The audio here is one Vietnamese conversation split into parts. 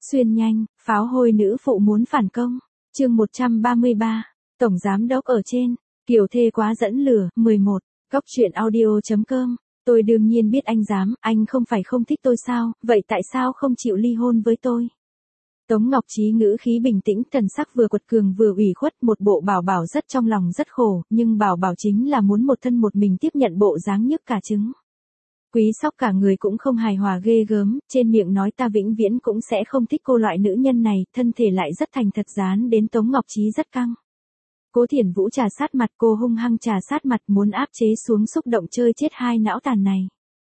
Xuyên nhanh, pháo hôi nữ phụ muốn phản công. Chương 133. Tổng giám đốc ở trên. Kiểu thê quá dẫn lửa. 11. Góc truyện audio.com. Tôi đương nhiên biết anh dám, anh không phải không thích tôi sao, vậy tại sao không chịu ly hôn với tôi? Tống Ngọc Trí ngữ khí bình tĩnh, thần sắc vừa quật cường vừa ủy khuất, một bộ Bảo Bảo rất trong lòng rất khổ, nhưng Bảo Bảo chính là muốn một thân một mình tiếp nhận bộ dáng nhức cả trứng. Quý Sóc cả người cũng không hài hòa ghê gớm, trên miệng nói ta vĩnh viễn cũng sẽ không thích cô loại nữ nhân này, thân thể lại rất thành thật dán đến Tống Ngọc Trí rất căng. Cố Thiển Vũ trà sát mặt cô hung hăng trà sát mặt muốn áp chế xuống xúc động chơi chết hai não tàn này.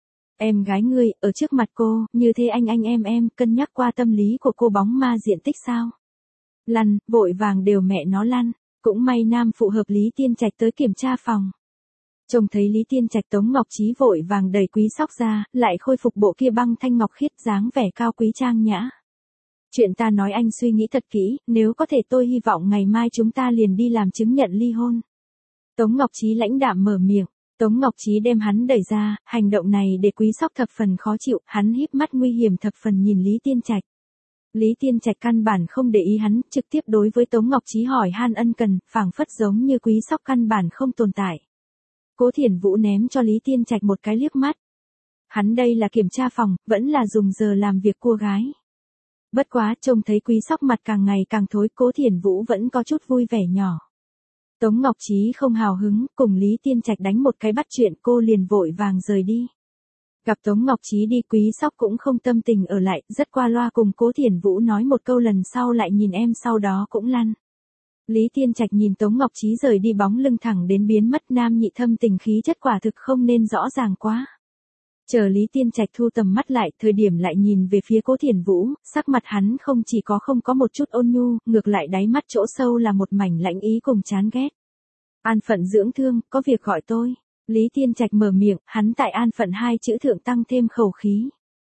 Em gái ngươi, ở trước mặt cô, như thế anh em, cân nhắc qua tâm lý của cô bóng ma diện tích sao? Lăn, vội vàng đều mẹ nó lăn, cũng may nam phụ hợp Lý Tiên Trạch tới kiểm tra phòng. Trông thấy Lý Tiên Trạch Tống Ngọc Trí vội vàng đẩy Quý Sóc ra, lại khôi phục bộ kia băng thanh ngọc khiết dáng vẻ cao quý trang nhã. Chuyện ta nói anh suy nghĩ thật kỹ, nếu có thể tôi hy vọng ngày mai chúng ta liền đi làm chứng nhận ly hôn. Tống Ngọc Trí lãnh đạm mở miệng, Tống Ngọc Trí đem hắn đẩy ra, hành động này để Quý Sóc thập phần khó chịu, hắn híp mắt nguy hiểm thập phần nhìn Lý Tiên Trạch. Lý Tiên Trạch căn bản không để ý hắn, trực tiếp đối với Tống Ngọc Trí hỏi han ân cần, phảng phất giống như Quý Sóc căn bản không tồn tại. Cố Thiển Vũ ném cho Lý Tiên Trạch một cái liếc mắt. Hắn đây là kiểm tra phòng, vẫn là dùng giờ làm việc cua gái. Bất quá, trông thấy Quý Sóc mặt càng ngày càng thối, Cố Thiển Vũ vẫn có chút vui vẻ nhỏ. Tống Ngọc Trí không hào hứng, cùng Lý Tiên Trạch đánh một cái bắt chuyện, cô liền vội vàng rời đi. Gặp Tống Ngọc Trí đi, Quý Sóc cũng không tâm tình ở lại, rất qua loa cùng Cố Thiển Vũ nói một câu lần sau lại nhìn em, sau đó cũng lăn. Lý Tiên Trạch nhìn Tống Ngọc Trí rời đi bóng lưng thẳng đến biến mất, nam nhị thâm tình khí chất quả thực không nên rõ ràng quá. Chờ Lý Tiên Trạch thu tầm mắt lại, thời điểm lại nhìn về phía Cố Thiển Vũ, sắc mặt hắn không chỉ không có một chút ôn nhu, ngược lại đáy mắt chỗ sâu là một mảnh lãnh ý cùng chán ghét. An phận dưỡng thương, có việc gọi tôi. Lý Tiên Trạch mở miệng, hắn tại an phận hai chữ thượng tăng thêm khẩu khí.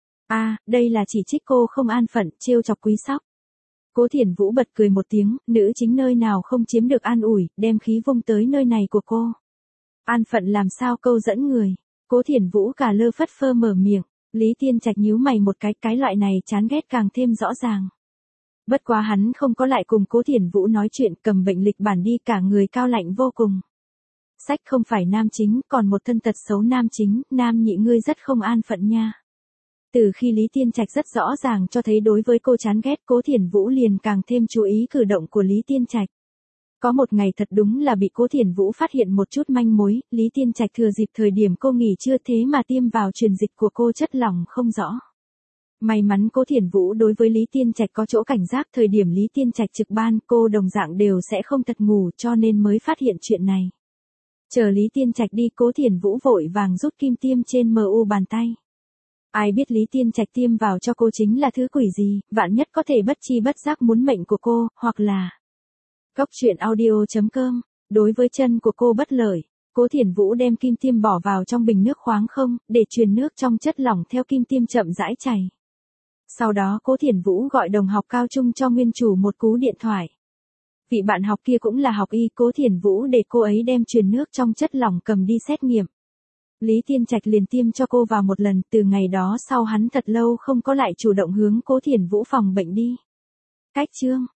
Đây là chỉ trích cô không an phận, trêu chọc Quý Sóc. Cố Thiển Vũ bật cười một tiếng, nữ chính nơi nào không chiếm được an ủi, đem khí vung tới nơi này của cô. An phận làm sao câu dẫn người. Cố Thiển Vũ cả lơ phất phơ mở miệng, Lý Tiên Trạch nhíu mày một cái loại này chán ghét càng thêm rõ ràng. Bất quá hắn không có lại cùng Cố Thiển Vũ nói chuyện, cầm bệnh lịch bản đi, cả người cao lạnh vô cùng. Sách không phải nam chính, còn một thân tật xấu nam chính, nam nhị ngươi rất không an phận nha. Từ khi Lý Tiên Trạch rất rõ ràng cho thấy đối với cô chán ghét, Cố Thiển Vũ liền càng thêm chú ý cử động của Lý Tiên Trạch. Có một ngày thật đúng là bị Cố Thiển Vũ phát hiện một chút manh mối, Lý Tiên Trạch thừa dịp thời điểm cô nghỉ trưa thế mà tiêm vào truyền dịch của cô chất lỏng không rõ. May mắn Cố Thiển Vũ đối với Lý Tiên Trạch có chỗ cảnh giác, thời điểm Lý Tiên Trạch trực ban cô đồng dạng đều sẽ không tật ngủ, cho nên mới phát hiện chuyện này. Chờ Lý Tiên Trạch đi, Cố Thiển Vũ vội vàng rút kim tiêm trên mu bàn tay. Ai biết Lý Tiên Trạch tiêm vào cho cô chính là thứ quỷ gì, vạn nhất có thể bất chi bất giác muốn mệnh của cô, hoặc là... Góc truyện audio.com. Đối với chân của cô bất lợi, Cố Thiển Vũ đem kim tiêm bỏ vào trong bình nước khoáng không, để truyền nước trong chất lỏng theo kim tiêm chậm rãi chảy. Sau đó Cố Thiển Vũ gọi đồng học cao trung cho nguyên chủ một cú điện thoại. Vị bạn học kia cũng là học y, Cố Thiển Vũ để cô ấy đem truyền nước trong chất lỏng cầm đi xét nghiệm. Lý Tiên Trạch liền tiêm cho cô vào một lần, từ ngày đó sau hắn thật lâu không có lại chủ động hướng Cố Thiển Vũ phòng bệnh đi. Cách chương.